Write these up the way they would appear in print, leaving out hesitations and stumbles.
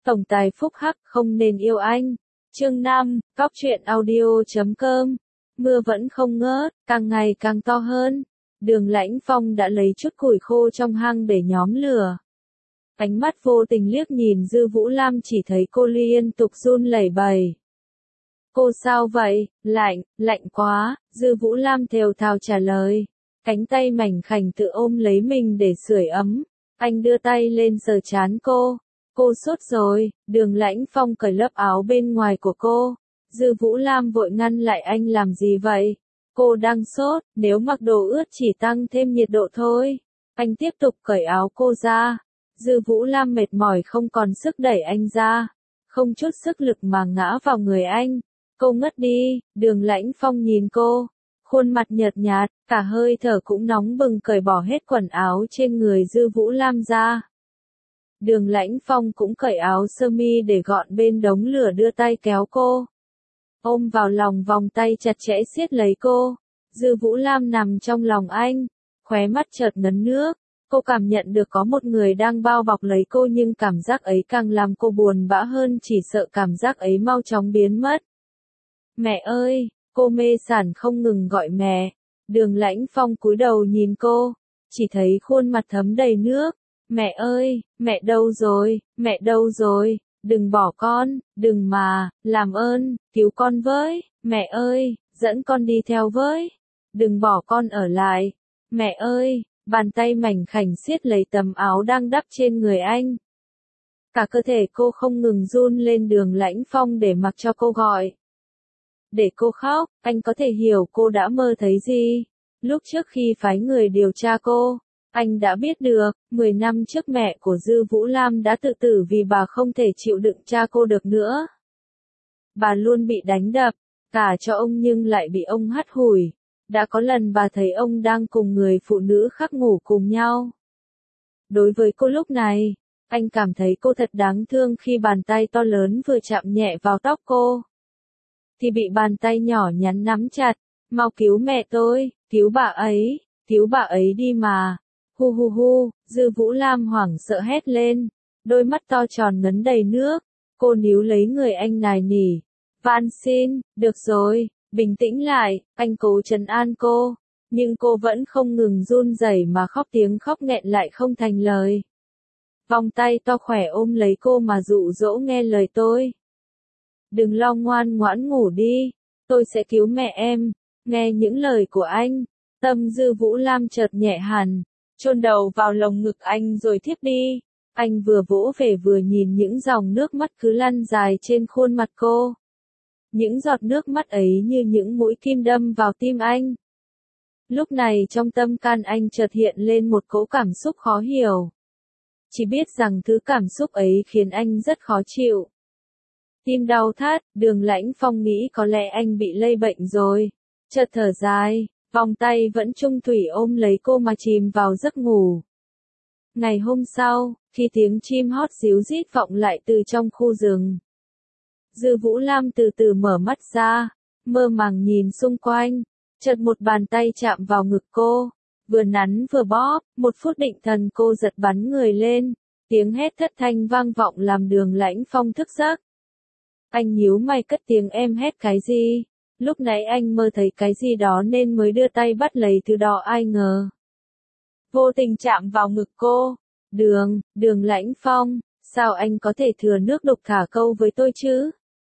Tổng tài phúc hắc không nên yêu anh. Chương 5, Cóc truyện audio.com. Mưa vẫn không ngớt, càng ngày càng to hơn. Đường Lãnh Phong đã lấy chút củi khô trong hang để nhóm lửa. Ánh mắt vô tình liếc nhìn Dư Vũ Lam, chỉ thấy cô liên tục run lẩy bẩy. Cô sao vậy? Lạnh, lạnh quá, Dư Vũ Lam thều thào trả lời. Cánh tay mảnh khảnh tự ôm lấy mình để sưởi ấm. Anh đưa tay lên sờ trán cô. Cô sốt rồi. Đường Lãnh Phong cởi lớp áo bên ngoài của cô. Dư Vũ Lam vội ngăn lại, anh làm gì vậy? Cô đang sốt, nếu mặc đồ ướt chỉ tăng thêm nhiệt độ thôi. Anh tiếp tục cởi áo cô ra. Dư Vũ Lam mệt mỏi không còn sức đẩy anh ra. Không chút sức lực mà ngã vào người anh. Cô ngất đi. Đường Lãnh Phong nhìn cô. Khuôn mặt nhợt nhạt, cả hơi thở cũng nóng bừng, cởi bỏ hết quần áo trên người Dư Vũ Lam ra. Đường Lãnh Phong cũng cởi áo sơ mi để gọn bên đống lửa, đưa tay kéo cô. Ôm vào lòng, vòng tay chặt chẽ siết lấy cô. Dư Vũ Lam nằm trong lòng anh, khóe mắt chợt ngấn nước. Cô cảm nhận được có một người đang bao bọc lấy cô, nhưng cảm giác ấy càng làm cô buồn bã hơn, chỉ sợ cảm giác ấy mau chóng biến mất. Mẹ ơi! Cô mê sảng không ngừng gọi mẹ. Đường Lãnh Phong cúi đầu nhìn cô, chỉ thấy khuôn mặt thấm đầy nước. Mẹ ơi, mẹ đâu rồi, mẹ đâu rồi, đừng bỏ con, đừng mà, làm ơn, cứu con với, mẹ ơi, dẫn con đi theo với, đừng bỏ con ở lại. Mẹ ơi, bàn tay mảnh khảnh siết lấy tấm áo đang đắp trên người anh. Cả cơ thể cô không ngừng run lên. Đường Lãnh Phong để mặc cho cô gọi. Để cô khóc, anh có thể hiểu cô đã mơ thấy gì. Lúc trước khi phái người điều tra cô, anh đã biết được, 10 năm trước mẹ của Dư Vũ Lam đã tự tử vì bà không thể chịu đựng cha cô được nữa. Bà luôn bị đánh đập, cả cho ông nhưng lại bị ông hắt hủi. Đã có lần bà thấy ông đang cùng người phụ nữ khác ngủ cùng nhau. Đối với cô lúc này, anh cảm thấy cô thật đáng thương khi bàn tay to lớn vừa chạm nhẹ vào tóc cô, thì bị bàn tay nhỏ nhắn nắm chặt. Mau cứu mẹ tôi, cứu bà ấy đi mà. Hu hu hu, Dư Vũ Lam hoảng sợ hét lên, đôi mắt to tròn ngấn đầy nước. Cô níu lấy người anh nài nỉ. Van xin, được rồi, bình tĩnh lại, anh cố trấn an cô. Nhưng cô vẫn không ngừng run rẩy mà khóc, tiếng khóc nghẹn lại không thành lời. Vòng tay to khỏe ôm lấy cô mà dụ dỗ, nghe lời tôi. Đừng lo, ngoan ngoãn ngủ đi, tôi sẽ cứu mẹ em. Nghe những lời của anh, tâm Dư Vũ Lam chợt nhẹ hẳn, chôn đầu vào lồng ngực anh rồi thiếp đi. Anh vừa vỗ về vừa nhìn những dòng nước mắt cứ lăn dài trên khuôn mặt cô. Những giọt nước mắt ấy như những mũi kim đâm vào tim anh. Lúc này trong tâm can anh chợt hiện lên một cỗ cảm xúc khó hiểu. Chỉ biết rằng thứ cảm xúc ấy khiến anh rất khó chịu. Tim đau thắt. Đường Lãnh Phong nghĩ có lẽ anh bị lây bệnh rồi. Chợt thở dài, vòng tay vẫn chung thủy ôm lấy cô mà chìm vào giấc ngủ. Ngày hôm sau, khi tiếng chim hót ríu rít vọng lại từ trong khu rừng, Dư Vũ Lam từ từ mở mắt ra, mơ màng nhìn xung quanh. Chợt một bàn tay chạm vào ngực cô, vừa nắn vừa bóp. Một phút định thần, cô giật bắn người lên. Tiếng hét thất thanh vang vọng làm Đường Lãnh Phong thức giấc. Anh nhíu mày cất tiếng, em hét cái gì? Lúc nãy anh mơ thấy cái gì đó nên mới đưa tay bắt lấy thứ đó, ai ngờ vô tình chạm vào ngực cô. Đường Lãnh Phong, sao anh có thể thừa nước đục thả câu với tôi chứ?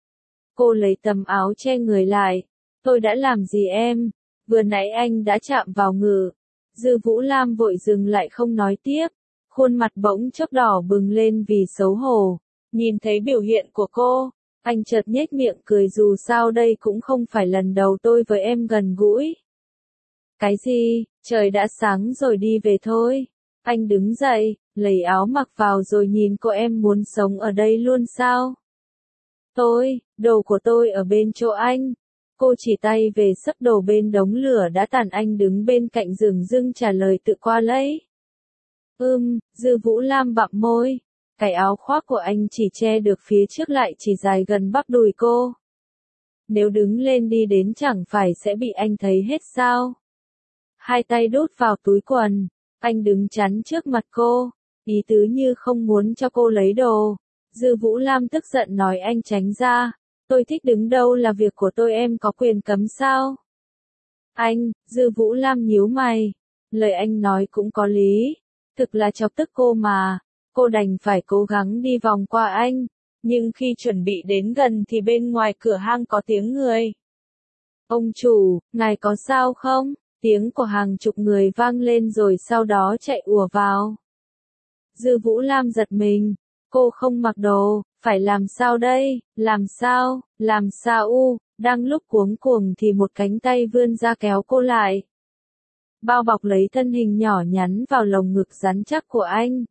Cô lấy tấm áo che người lại. Tôi đã làm gì em? Vừa nãy anh đã chạm vào ngực. Dư Vũ Lam vội dừng lại không nói tiếp. Khuôn mặt bỗng chốc đỏ bừng lên vì xấu hổ. Nhìn thấy biểu hiện của cô, anh chợt nhếch miệng cười, dù sao đây cũng không phải lần đầu tôi với em gần gũi. Cái gì, trời đã sáng rồi, đi về thôi. Anh đứng dậy, lấy áo mặc vào rồi nhìn cô, em muốn sống ở đây luôn sao? Đồ của tôi ở bên chỗ anh. Cô chỉ tay về sấp đồ bên đống lửa đã tàn. Anh đứng bên cạnh dửng dưng trả lời tự qua lấy. Dư Vũ Lam bặm môi. Cái áo khoác của anh chỉ che được phía trước, lại chỉ dài gần bắp đùi cô. Nếu đứng lên đi đến chẳng phải sẽ bị anh thấy hết sao? Hai tay đút vào túi quần, anh đứng chắn trước mặt cô, ý tứ như không muốn cho cô lấy đồ. Dư Vũ Lam tức giận nói anh tránh ra. Tôi thích đứng đâu là việc của tôi, em có quyền cấm sao? Anh, Dư Vũ Lam nhíu mày. Lời anh nói cũng có lý. Thực là chọc tức cô mà. Cô đành phải cố gắng đi vòng qua anh. Nhưng khi chuẩn bị đến gần thì bên ngoài cửa hang có tiếng người. Ông chủ, ngài có sao không? Tiếng của hàng chục người vang lên rồi sau đó chạy ùa vào. Dư Vũ Lam giật mình. Cô không mặc đồ, phải làm sao đây? Làm sao đang lúc cuống cuồng thì một cánh tay vươn ra kéo cô lại. Bao bọc lấy thân hình nhỏ nhắn vào lồng ngực rắn chắc của anh.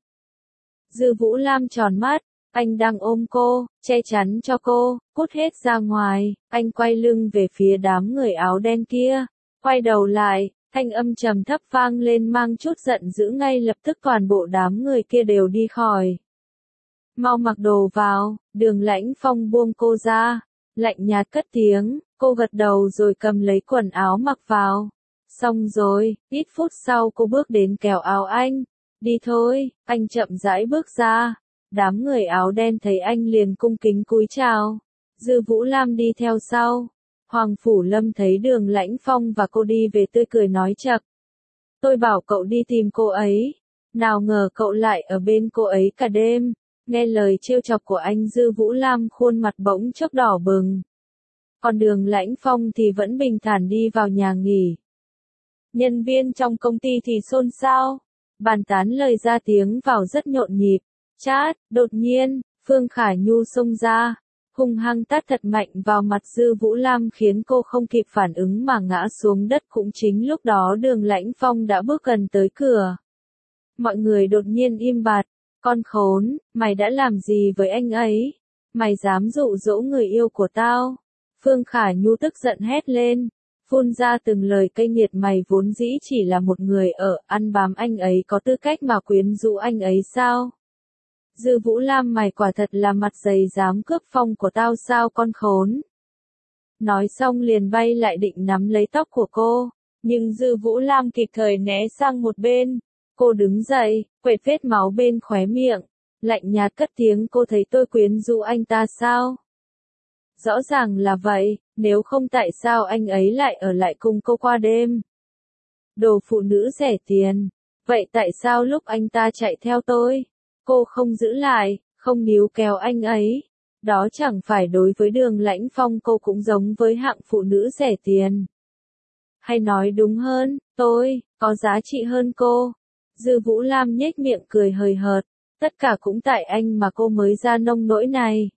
Dư Vũ Lam tròn mắt, anh đang ôm cô, che chắn cho cô, cút hết ra ngoài, anh quay lưng về phía đám người áo đen kia, quay đầu lại, thanh âm trầm thấp vang lên mang chút giận dữ, ngay lập tức toàn bộ đám người kia đều đi khỏi. Mau mặc đồ vào, Đường Lãnh Phong buông cô ra, lạnh nhạt cất tiếng, cô gật đầu rồi cầm lấy quần áo mặc vào. Xong rồi, ít phút sau cô bước đến kéo áo anh. Đi thôi, anh chậm rãi bước ra. Đám người áo đen thấy anh liền cung kính cúi chào. Dư Vũ Lam đi theo sau. Hoàng Phủ Lâm thấy Đường Lãnh Phong và cô đi về tươi cười nói chậc. Tôi bảo cậu đi tìm cô ấy. Nào ngờ cậu lại ở bên cô ấy cả đêm. Nghe lời trêu chọc của anh, Dư Vũ Lam khuôn mặt bỗng chốc đỏ bừng. Còn Đường Lãnh Phong thì vẫn bình thản đi vào nhà nghỉ. Nhân viên trong công ty thì xôn xao, bàn tán lời ra tiếng vào rất nhộn nhịp. Chát, đột nhiên, Phương Khả Nhu xông ra, hung hăng tát thật mạnh vào mặt Dư Vũ Lam khiến cô không kịp phản ứng mà ngã xuống đất. Cũng chính lúc đó Đường Lãnh Phong đã bước gần tới cửa. Mọi người đột nhiên im bặt. Con khốn, mày đã làm gì với anh ấy? Mày dám dụ dỗ người yêu của tao? Phương Khả Nhu tức giận hét lên, phun ra từng lời cay nghiệt. Mày vốn dĩ chỉ là một người ăn bám anh ấy, có tư cách mà quyến rũ anh ấy sao? Dư Vũ Lam, mày quả thật là mặt dày, dám cướp phong của tao sao con khốn? Nói xong liền bay lại định nắm lấy tóc của cô, nhưng Dư Vũ Lam kịp thời né sang một bên. Cô đứng dậy, quệt vết máu bên khóe miệng, lạnh nhạt cất tiếng, cô thấy tôi quyến rũ anh ta sao? Rõ ràng là vậy, nếu không tại sao anh ấy lại ở lại cùng cô qua đêm? Đồ phụ nữ rẻ tiền, vậy tại sao lúc anh ta chạy theo tôi, cô không giữ lại, không níu kéo anh ấy? Đó chẳng phải đối với Đường Lãnh Phong cô cũng giống với hạng phụ nữ rẻ tiền. Hay nói đúng hơn, tôi có giá trị hơn cô. Dư Vũ Lam nhếch miệng cười hời hợt, tất cả cũng tại anh mà cô mới ra nông nỗi này.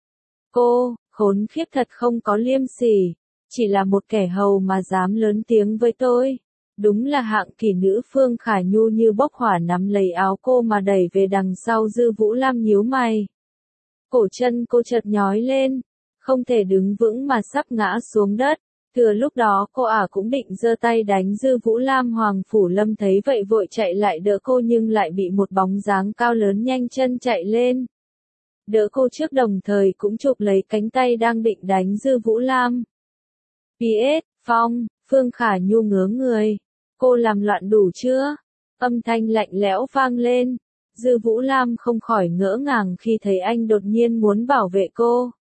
Cô, khốn khiếp thật không có liêm sỉ, chỉ là một kẻ hầu mà dám lớn tiếng với tôi. Đúng là hạng kỳ nữ. Phương Khả Nhu như bốc hỏa nắm lấy áo cô mà đẩy về đằng sau. Dư Vũ Lam nhíu mày. Cổ chân cô chợt nhói lên, không thể đứng vững mà sắp ngã xuống đất. Thừa lúc đó cô cũng định giơ tay đánh Dư Vũ Lam. Hoàng Phủ Lâm thấy vậy vội chạy lại đỡ cô nhưng lại bị một bóng dáng cao lớn nhanh chân chạy lên. Đỡ cô trước, đồng thời cũng chụp lấy cánh tay đang định đánh Dư Vũ Lam. PS, Phong, Phương Khả Nhu ngớ người. Cô làm loạn đủ chưa? Âm thanh lạnh lẽo vang lên. Dư Vũ Lam không khỏi ngỡ ngàng khi thấy anh đột nhiên muốn bảo vệ cô.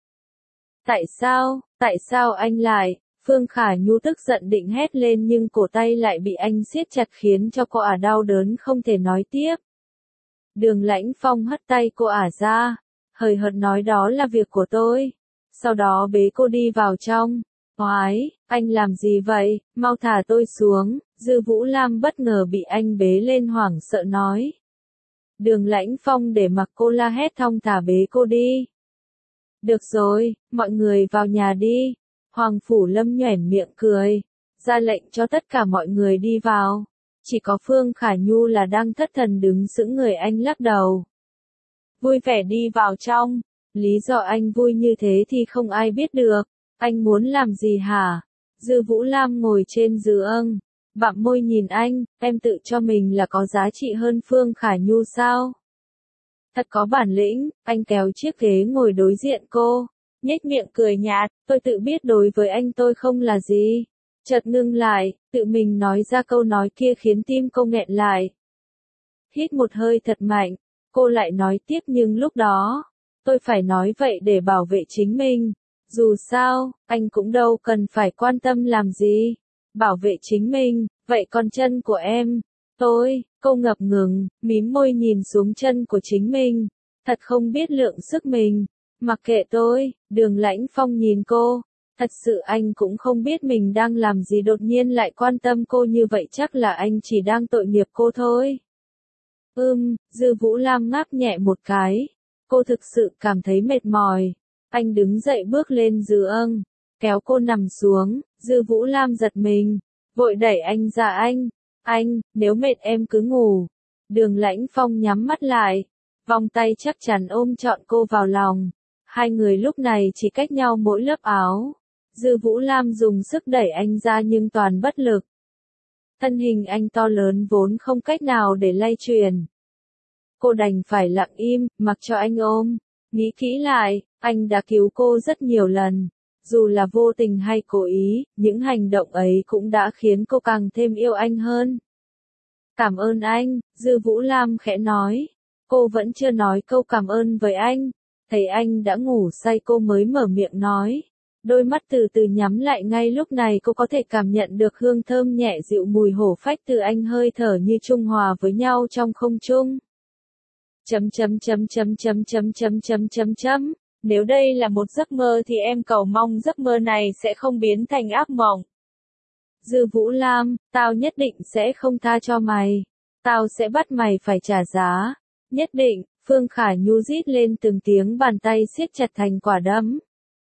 Tại sao anh lại? Phương Khả Nhu tức giận định hét lên nhưng cổ tay lại bị anh siết chặt khiến cho cô đau đớn không thể nói tiếp. Đường Lãnh Phong hất tay cô ra, hời hợt nói đó là việc của tôi. Sau đó bế cô đi vào trong. Oái, anh làm gì vậy, mau thả tôi xuống. Dư Vũ Lam bất ngờ bị anh bế lên hoảng sợ nói. Đường Lãnh Phong để mặc cô la hét thong thả bế cô đi. Được rồi, mọi người vào nhà đi. Hoàng Phủ Lâm nhoẻn miệng cười, ra lệnh cho tất cả mọi người đi vào. Chỉ có Phương Khả Nhu là đang thất thần đứng sững người. Anh lắc đầu. Vui vẻ đi vào trong. Lý do anh vui như thế thì không ai biết được. Anh muốn làm gì hả? Dư Vũ Lam ngồi trên giường, bặm môi nhìn anh, em tự cho mình là có giá trị hơn Phương Khả Nhu sao? Thật có bản lĩnh. Anh kéo chiếc ghế ngồi đối diện cô, nhếch miệng cười nhạt, tôi tự biết đối với anh tôi không là gì. Chợt ngưng lại, tự mình nói ra câu nói kia khiến tim cô nghẹn lại. Hít một hơi thật mạnh, cô lại nói tiếp, nhưng lúc đó, Tôi phải nói vậy để bảo vệ chính mình. Dù sao, anh cũng đâu cần phải quan tâm làm gì. Bảo vệ chính mình, vậy còn chân của em? Cô ngập ngừng, mím môi nhìn xuống chân của chính mình. Thật không biết lượng sức mình. Mặc kệ tôi, Đường Lãnh Phong nhìn cô. Thật sự anh cũng không biết mình đang làm gì đột nhiên lại quan tâm cô như vậy, chắc là anh chỉ đang tội nghiệp cô thôi. Dư Vũ Lam ngáp nhẹ một cái. Cô thực sự cảm thấy mệt mỏi. Anh đứng dậy bước lên giường, kéo cô nằm xuống. Dư Vũ Lam giật mình, vội đẩy anh ra. Anh, nếu mệt em cứ ngủ. Đường Lãnh Phong nhắm mắt lại, vòng tay chắc chắn ôm trọn cô vào lòng. Hai người lúc này chỉ cách nhau mỗi lớp áo. Dư Vũ Lam dùng sức đẩy anh ra nhưng toàn bất lực. Thân hình anh to lớn vốn không cách nào để lay chuyển. Cô đành phải lặng im, mặc cho anh ôm. Nghĩ kỹ lại, anh đã cứu cô rất nhiều lần. Dù là vô tình hay cố ý, những hành động ấy cũng đã khiến cô càng thêm yêu anh hơn. Cảm ơn anh, Dư Vũ Lam khẽ nói. Cô vẫn chưa nói câu cảm ơn với anh. Thấy anh đã ngủ say cô mới mở miệng nói. Đôi mắt từ từ nhắm lại, ngay lúc này cô có thể cảm nhận được hương thơm nhẹ dịu mùi hổ phách từ anh, hơi thở như trung hòa với nhau trong không trung. Nếu đây là một giấc mơ thì em cầu mong giấc mơ này sẽ không biến thành ác mộng. Dư Vũ Lam, tao nhất định sẽ không tha cho mày. Tao sẽ bắt mày phải trả giá. Nhất định, Phương Khả Nhu rít lên từng tiếng, bàn tay siết chặt thành quả đấm.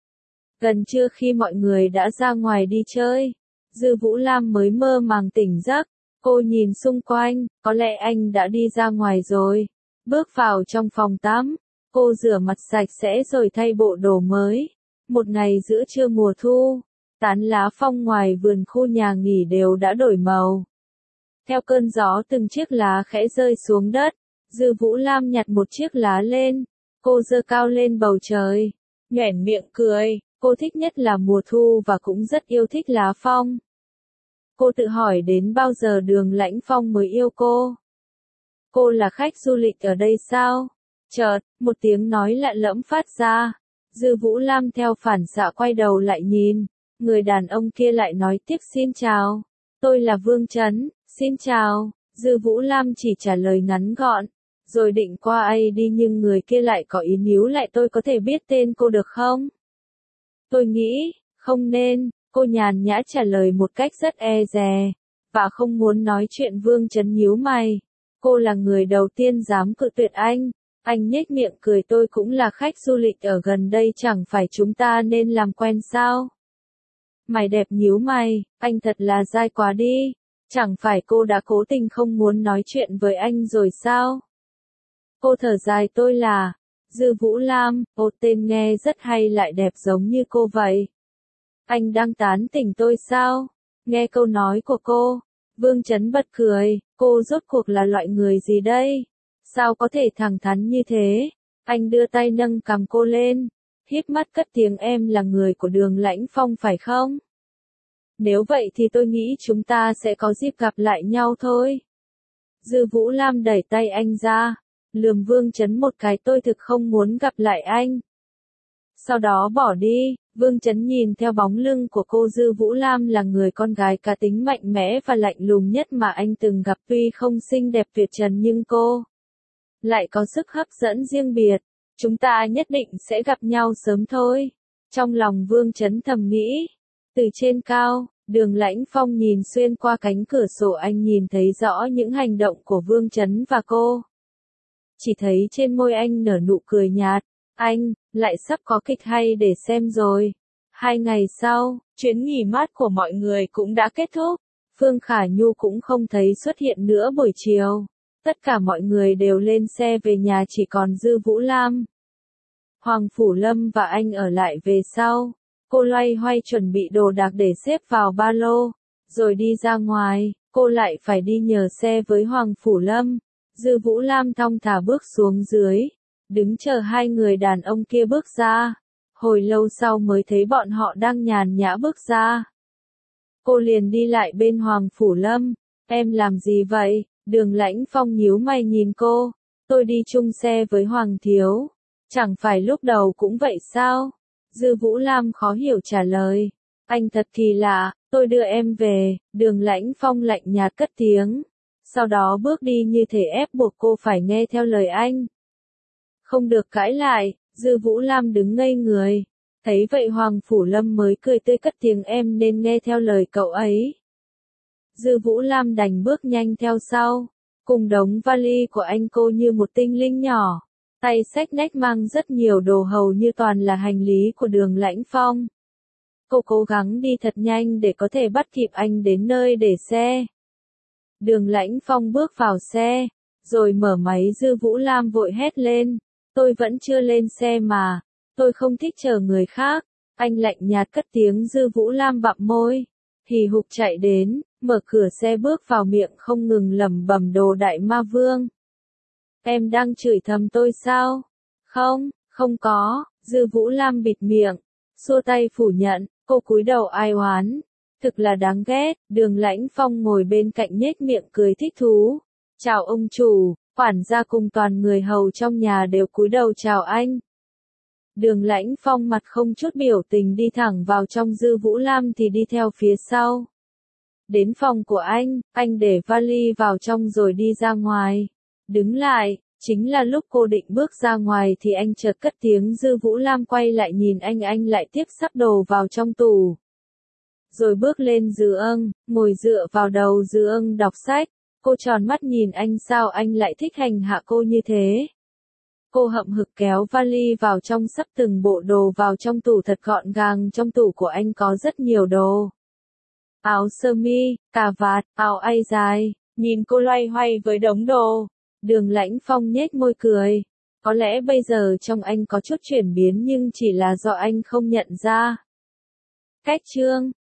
Gần trưa khi mọi người đã ra ngoài đi chơi, Dư Vũ Lam mới mơ màng tỉnh giấc. Cô nhìn xung quanh, có lẽ anh đã đi ra ngoài rồi. Bước vào trong phòng tắm, cô rửa mặt sạch sẽ rồi thay bộ đồ mới. Một ngày giữa trưa mùa thu, tán lá phong ngoài vườn khu nhà nghỉ đều đã đổi màu. Theo cơn gió từng chiếc lá khẽ rơi xuống đất. Dư Vũ Lam nhặt một chiếc lá lên, cô giơ cao lên bầu trời, nhoẻn miệng cười. Cô thích nhất là mùa thu và cũng rất yêu thích lá phong. Cô tự hỏi đến bao giờ Đường Lãnh Phong mới yêu cô. Cô là khách du lịch ở đây sao? Chợt, một tiếng nói lạ lẫm phát ra. Dư Vũ Lam theo phản xạ quay đầu lại nhìn. Người đàn ông kia lại nói tiếp, xin chào. Tôi là Vương Chấn, xin chào. Dư Vũ Lam chỉ trả lời ngắn gọn. Rồi định qua ai đi nhưng người kia lại có ý níu lại, tôi có thể biết tên cô được không? Tôi nghĩ, không nên, cô nhàn nhã trả lời một cách rất e dè, và không muốn nói chuyện. Vương Chấn nhíu mày. Cô là người đầu tiên dám cự tuyệt anh. Anh nhếch miệng cười, tôi cũng là khách du lịch ở gần đây, chẳng phải chúng ta nên làm quen sao? Mày đẹp nhíu mày, anh thật là dai quá đi. Chẳng phải cô đã cố tình không muốn nói chuyện với anh rồi sao? Cô thở dài, tôi là Dư Vũ Lam. Ô, tên nghe rất hay, lại đẹp giống như cô vậy. Anh đang tán tỉnh tôi sao? Nghe câu nói của cô, Vương Chấn bật cười. Cô rốt cuộc là loại người gì đây? Sao có thể thẳng thắn như thế? Anh đưa tay nâng cằm cô lên, híp mắt cất tiếng, em là người của Đường Lãnh Phong phải không? Nếu vậy thì tôi nghĩ chúng ta sẽ có dịp gặp lại nhau thôi. Dư Vũ Lam đẩy tay anh ra, lườm Vương Chấn một cái, tôi thực không muốn gặp lại anh. Sau đó bỏ đi. Vương Chấn nhìn theo bóng lưng của cô. Dư Vũ Lam là người con gái cá tính mạnh mẽ và lạnh lùng nhất mà anh từng gặp, tuy không xinh đẹp tuyệt trần nhưng cô lại có sức hấp dẫn riêng biệt. Chúng ta nhất định sẽ gặp nhau sớm thôi. Trong lòng Vương Chấn thầm nghĩ. Từ trên cao, Đường Lãnh Phong nhìn xuyên qua cánh cửa sổ, anh nhìn thấy rõ những hành động của Vương Chấn và cô. Chỉ thấy trên môi anh nở nụ cười nhạt. Anh, lại sắp có kịch hay để xem rồi. 2 ngày sau, chuyến nghỉ mát của mọi người cũng đã kết thúc. Phương Khả Nhu cũng không thấy xuất hiện nữa buổi chiều. Tất cả mọi người đều lên xe về nhà, chỉ còn Dư Vũ Lam. Hoàng Phủ Lâm và anh ở lại về sau. Cô loay hoay chuẩn bị đồ đạc để xếp vào ba lô, rồi đi ra ngoài. Cô lại phải đi nhờ xe với Hoàng Phủ Lâm. Dư Vũ Lam thong thả bước xuống dưới, đứng chờ hai người đàn ông kia bước ra. Hồi lâu sau mới thấy bọn họ đang nhàn nhã bước ra. Cô liền đi lại bên Hoàng Phủ Lâm. Em làm gì vậy? Đường Lãnh Phong nhíu mày nhìn cô. Tôi đi chung xe với Hoàng thiếu. Chẳng phải lúc đầu cũng vậy sao? Dư Vũ Lam khó hiểu trả lời. Anh thật kỳ lạ, tôi đưa em về, Đường Lãnh Phong lạnh nhạt cất tiếng. Sau đó bước đi như thể ép buộc cô phải nghe theo lời anh. Không được cãi lại, Dư Vũ Lam đứng ngây người. Thấy vậy Hoàng Phủ Lâm mới cười tươi cất tiếng em nên nghe theo lời cậu ấy. Dư Vũ Lam đành bước nhanh theo sau. Cùng đống vali của anh cô như một tinh linh nhỏ. Tay xách nách mang rất nhiều đồ hầu như toàn là hành lý của Đường Lãnh Phong. Cô cố gắng đi thật nhanh để có thể bắt kịp anh đến nơi để xe. Đường Lãnh Phong bước vào xe, rồi mở máy. Dư Vũ Lam vội hét lên. Tôi vẫn chưa lên xe mà, tôi không thích chờ người khác. Anh lạnh nhạt cất tiếng. Dư Vũ Lam bặm môi, hì hục chạy đến, mở cửa xe bước vào, miệng không ngừng lẩm bẩm đồ đại ma vương. Em đang chửi thầm tôi sao? Không, không có. Dư Vũ Lam bịt miệng, xua tay phủ nhận. Cô cúi đầu ai oán. Thực là đáng ghét. Đường Lãnh Phong ngồi bên cạnh nhếch miệng cười thích thú. Chào ông chủ. Quản gia cùng toàn người hầu trong nhà đều cúi đầu chào anh. Đường Lãnh Phong mặt không chút biểu tình đi thẳng vào trong. Dư Vũ Lam thì đi theo phía sau. Đến phòng của anh để vali vào trong rồi đi ra ngoài. Đứng lại, chính là lúc cô định bước ra ngoài thì anh chợt cất tiếng. Dư Vũ Lam quay lại nhìn anh lại tiếp sắp đồ vào trong tủ. Rồi bước lên giường, ngồi dựa vào đầu giường đọc sách. Cô tròn mắt nhìn anh, sao anh lại thích hành hạ cô như thế? Cô hậm hực kéo vali vào trong, sắp từng bộ đồ vào trong tủ thật gọn gàng. Trong tủ của anh có rất nhiều đồ. Áo sơ mi, cà vạt, áo ai dài. Nhìn cô loay hoay với đống đồ, Đường Lãnh Phong nhếch môi cười. Có lẽ bây giờ trong anh có chút chuyển biến nhưng chỉ là do anh không nhận ra. Cách chương